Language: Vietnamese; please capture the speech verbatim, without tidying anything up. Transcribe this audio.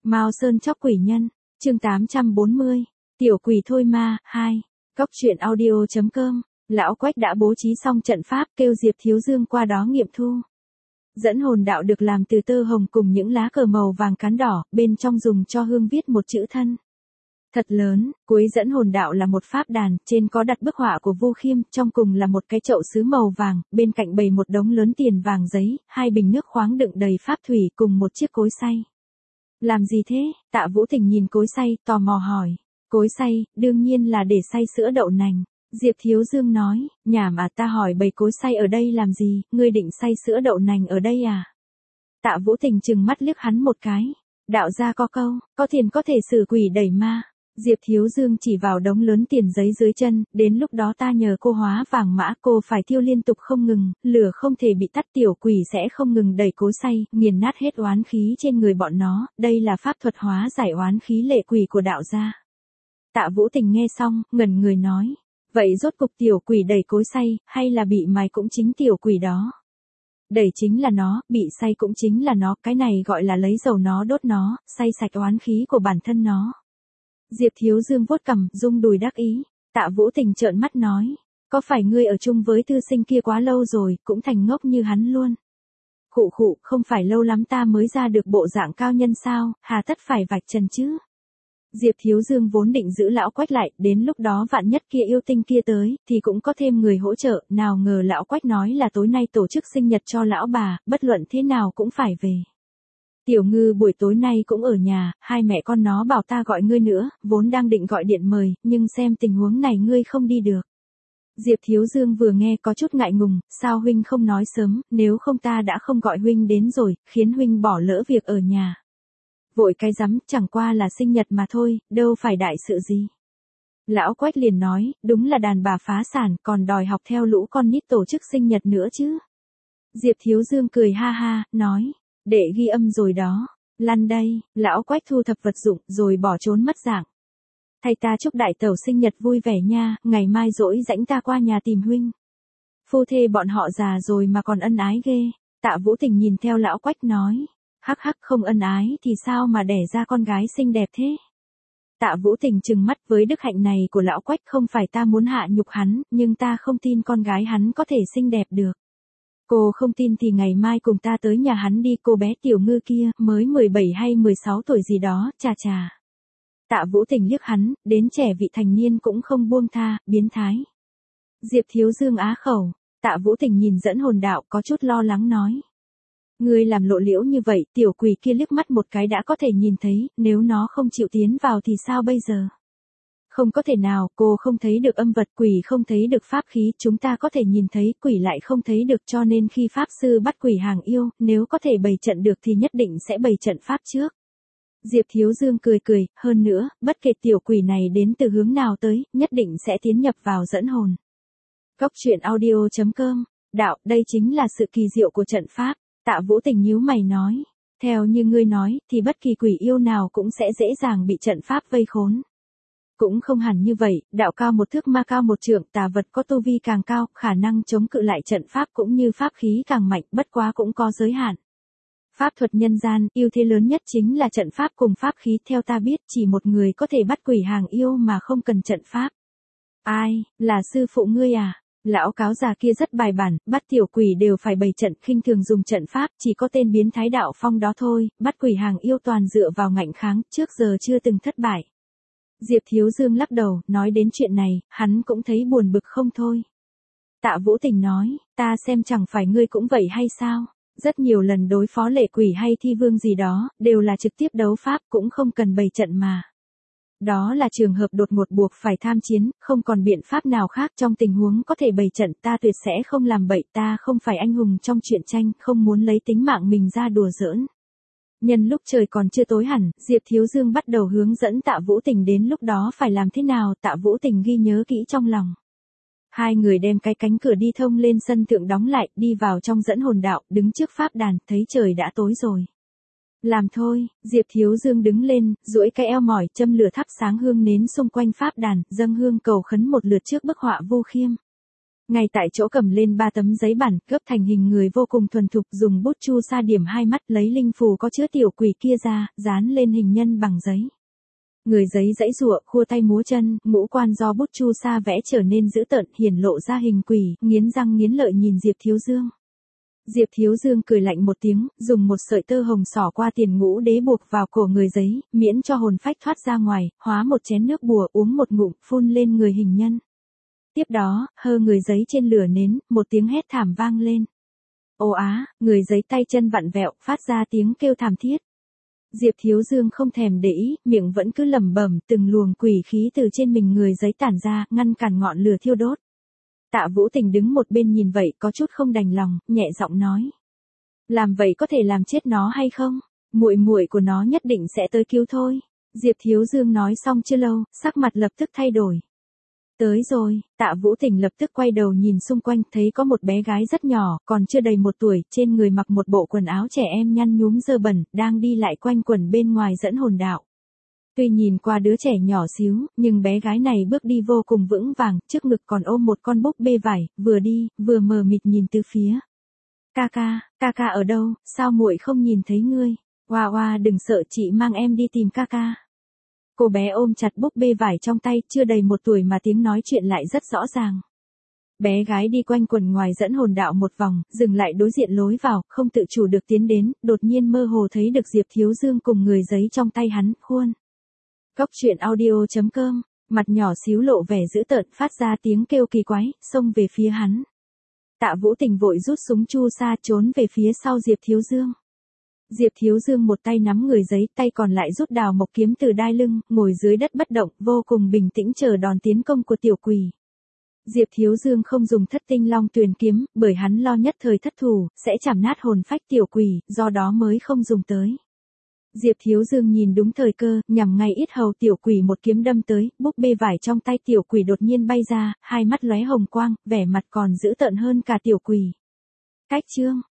Mao Sơn chóc quỷ nhân, chương tám trăm bốn mươi, tiểu quỷ thôi ma, hai, góc truyện audio chấm com, lão Quách đã bố trí xong trận pháp kêu Diệp Thiếu Dương qua đó nghiệm thu. Dẫn hồn đạo được làm từ tơ hồng cùng những lá cờ màu vàng cán đỏ, bên trong dùng cho hương viết một chữ thân. Thật lớn, cuối dẫn hồn đạo là một pháp đàn, trên có đặt bức họa của Vu Khiêm, trong cùng là một cái chậu sứ màu vàng, bên cạnh bày một đống lớn tiền vàng giấy, hai bình nước khoáng đựng đầy pháp thủy cùng một chiếc cối xay. Làm gì thế? Tạ Vũ Tình nhìn cối xay, tò mò hỏi. Cối xay, đương nhiên là để xay sữa đậu nành. Diệp Thiếu Dương nói, nhảm à, ta hỏi bày cối xay ở đây làm gì, ngươi định xay sữa đậu nành ở đây à? Tạ Vũ Tình trừng mắt liếc hắn một cái. Đạo gia có câu, có tiền có thể xử quỷ đẩy ma. Diệp Thiếu Dương chỉ vào đống lớn tiền giấy dưới chân, đến lúc đó ta nhờ cô hóa vàng mã, cô phải thiêu liên tục không ngừng, lửa không thể bị tắt, tiểu quỷ sẽ không ngừng đẩy cối xay, nghiền nát hết oán khí trên người bọn nó, đây là pháp thuật hóa giải oán khí lệ quỷ của đạo gia. Tạ Vũ Tình nghe xong, ngẩn người nói, vậy rốt cục tiểu quỷ đẩy cối xay, hay là bị mài cũng chính tiểu quỷ đó? Đẩy chính là nó, bị xay cũng chính là nó, cái này gọi là lấy dầu nó đốt nó, xay sạch oán khí của bản thân nó. Diệp Thiếu Dương vuốt cằm, rung đùi đắc ý. Tạ Vũ Tình trợn mắt nói, có phải ngươi ở chung với thư sinh kia quá lâu rồi, cũng thành ngốc như hắn luôn. Khụ khụ, không phải lâu lắm ta mới ra được bộ dạng cao nhân sao, hà tất phải vạch trần chứ. Diệp Thiếu Dương vốn định giữ lão Quách lại, đến lúc đó vạn nhất kia yêu tinh kia tới, thì cũng có thêm người hỗ trợ, nào ngờ lão Quách nói là tối nay tổ chức sinh nhật cho lão bà, bất luận thế nào cũng phải về. Tiểu Ngư buổi tối nay cũng ở nhà, hai mẹ con nó bảo ta gọi ngươi nữa, vốn đang định gọi điện mời, nhưng xem tình huống này ngươi không đi được. Diệp Thiếu Dương vừa nghe có chút ngại ngùng, sao huynh không nói sớm, nếu không ta đã không gọi huynh đến rồi, khiến huynh bỏ lỡ việc ở nhà. Vội cái rắm, chẳng qua là sinh nhật mà thôi, đâu phải đại sự gì. Lão Quách liền nói, đúng là đàn bà phá sản, còn đòi học theo lũ con nít tổ chức sinh nhật nữa chứ. Diệp Thiếu Dương cười ha ha, nói. Để ghi âm rồi đó. Lăn đây, lão Quách thu thập vật dụng rồi bỏ trốn mất dạng. Thầy ta chúc đại tẩu sinh nhật vui vẻ nha, ngày mai rỗi rãnh ta qua nhà tìm huynh. Phu thê bọn họ già rồi mà còn ân ái ghê. Tạ Vũ Tình nhìn theo lão Quách nói. Hắc hắc, không ân ái thì sao mà đẻ ra con gái xinh đẹp thế? Tạ Vũ Tình trừng mắt, với đức hạnh này của lão Quách không phải ta muốn hạ nhục hắn, nhưng ta không tin con gái hắn có thể xinh đẹp được. Cô không tin thì ngày mai cùng ta tới nhà hắn đi, cô bé Tiểu Ngư kia, mới mười bảy hay mười sáu tuổi gì đó, chà chà. Tạ Vũ Tình liếc hắn, đến trẻ vị thành niên cũng không buông tha, biến thái. Diệp Thiếu Dương á khẩu, Tạ Vũ Tình nhìn dẫn hồn đạo có chút lo lắng nói. Ngươi làm lộ liễu như vậy, tiểu quỷ kia liếc mắt một cái đã có thể nhìn thấy, nếu nó không chịu tiến vào thì sao bây giờ? Không có thể nào, cô không thấy được âm vật, quỷ không thấy được pháp khí, chúng ta có thể nhìn thấy, quỷ lại không thấy được, cho nên khi pháp sư bắt quỷ hàng yêu, nếu có thể bày trận được thì nhất định sẽ bày trận pháp trước. Diệp Thiếu Dương cười cười, hơn nữa, bất kể tiểu quỷ này đến từ hướng nào tới, nhất định sẽ tiến nhập vào dẫn hồn. Góc truyện audio chấm com, đạo, đây chính là sự kỳ diệu của trận pháp. Tạ Vũ Tình nhíu mày nói, theo như ngươi nói, thì bất kỳ quỷ yêu nào cũng sẽ dễ dàng bị trận pháp vây khốn. Cũng không hẳn như vậy, đạo cao một thước ma cao một trượng, tà vật có tu vi càng cao, khả năng chống cự lại trận pháp cũng như pháp khí càng mạnh, bất quá cũng có giới hạn. Pháp thuật nhân gian, ưu thế lớn nhất chính là trận pháp cùng pháp khí, theo ta biết, chỉ một người có thể bắt quỷ hàng yêu mà không cần trận pháp. Ai, là sư phụ ngươi à? Lão cáo già kia rất bài bản, bắt tiểu quỷ đều phải bày trận, khinh thường dùng trận pháp, chỉ có tên biến thái đạo phong đó thôi, bắt quỷ hàng yêu toàn dựa vào ngạnh kháng, trước giờ chưa từng thất bại. Diệp Thiếu Dương lắc đầu, nói đến chuyện này, hắn cũng thấy buồn bực không thôi. Tạ Vũ Tình nói, ta xem chẳng phải ngươi cũng vậy hay sao? Rất nhiều lần đối phó lệ quỷ hay thi vương gì đó, đều là trực tiếp đấu pháp, cũng không cần bày trận mà. Đó là trường hợp đột ngột buộc phải tham chiến, không còn biện pháp nào khác, trong tình huống có thể bày trận ta tuyệt sẽ không làm bậy, ta không phải anh hùng trong truyện tranh, không muốn lấy tính mạng mình ra đùa giỡn. Nhân lúc trời còn chưa tối hẳn, Diệp Thiếu Dương bắt đầu hướng dẫn Tạ Vũ Tình đến lúc đó phải làm thế nào, Tạ Vũ Tình ghi nhớ kỹ trong lòng. Hai người đem cái cánh cửa đi thông lên sân thượng đóng lại, đi vào trong dẫn hồn đạo, đứng trước pháp đàn, thấy trời đã tối rồi. Làm thôi, Diệp Thiếu Dương đứng lên, duỗi cái eo mỏi, châm lửa thắp sáng hương nến xung quanh pháp đàn, dâng hương cầu khấn một lượt trước bức họa Vu Khiêm. Ngay tại chỗ cầm lên ba tấm giấy bản, gấp thành hình người vô cùng thuần thục, dùng bút chu sa điểm hai mắt, lấy linh phù có chứa tiểu quỷ kia ra, dán lên hình nhân bằng giấy. Người giấy giãy giụa, khua tay múa chân, ngũ quan do bút chu sa vẽ trở nên dữ tợn, hiển lộ ra hình quỷ, nghiến răng nghiến lợi nhìn Diệp Thiếu Dương. Diệp Thiếu Dương cười lạnh một tiếng, dùng một sợi tơ hồng xỏ qua tiền ngũ đế buộc vào cổ người giấy, miễn cho hồn phách thoát ra ngoài, hóa một chén nước bùa, uống một ngụm, phun lên người hình nhân. Tiếp đó, hơ người giấy trên lửa nến, một tiếng hét thảm vang lên. Ô á, người giấy tay chân vặn vẹo, phát ra tiếng kêu thảm thiết. Diệp Thiếu Dương không thèm để ý, miệng vẫn cứ lẩm bẩm, từng luồng quỷ khí từ trên mình người giấy tản ra, ngăn cản ngọn lửa thiêu đốt. Tạ Vũ Tình đứng một bên nhìn vậy, có chút không đành lòng, nhẹ giọng nói: làm vậy có thể làm chết nó hay không? Muội muội của nó nhất định sẽ tới cứu thôi. Diệp Thiếu Dương nói xong chưa lâu, sắc mặt lập tức thay đổi. Tới rồi, Tạ Vũ Tình lập tức quay đầu nhìn xung quanh, thấy có một bé gái rất nhỏ, còn chưa đầy một tuổi, trên người mặc một bộ quần áo trẻ em nhăn nhúm dơ bẩn, đang đi lại quanh quẩn bên ngoài dẫn hồn đạo. Tuy nhìn qua đứa trẻ nhỏ xíu, nhưng bé gái này bước đi vô cùng vững vàng, trước ngực còn ôm một con búp bê vải, vừa đi, vừa mờ mịt nhìn từ phía. Ca ca, ca ca ở đâu, sao muội không nhìn thấy ngươi? Oa oa đừng sợ, chị mang em đi tìm ca ca. Cô bé ôm chặt búp bê vải trong tay, chưa đầy một tuổi mà tiếng nói chuyện lại rất rõ ràng. Bé gái đi quanh quần ngoài dẫn hồn đạo một vòng, dừng lại đối diện lối vào, không tự chủ được tiến đến, đột nhiên mơ hồ thấy được Diệp Thiếu Dương cùng người giấy trong tay hắn, khuôn. Góc truyện audio chấm com, mặt nhỏ xíu lộ vẻ dữ tợn, phát ra tiếng kêu kỳ quái, xông về phía hắn. Tạ Vũ Tình vội rút súng chu sa trốn về phía sau Diệp Thiếu Dương. Diệp Thiếu Dương một tay nắm người giấy, tay còn lại rút đào mộc kiếm từ đai lưng, ngồi dưới đất bất động, vô cùng bình tĩnh chờ đòn tiến công của tiểu quỷ. Diệp Thiếu Dương không dùng thất tinh long tuyền kiếm, bởi hắn lo nhất thời thất thủ, sẽ chảm nát hồn phách tiểu quỷ, do đó mới không dùng tới. Diệp Thiếu Dương nhìn đúng thời cơ, nhằm ngay yết hầu tiểu quỷ một kiếm đâm tới, búp bê vải trong tay tiểu quỷ đột nhiên bay ra, hai mắt lóe hồng quang, vẻ mặt còn dữ tợn hơn cả tiểu quỷ. Cách chương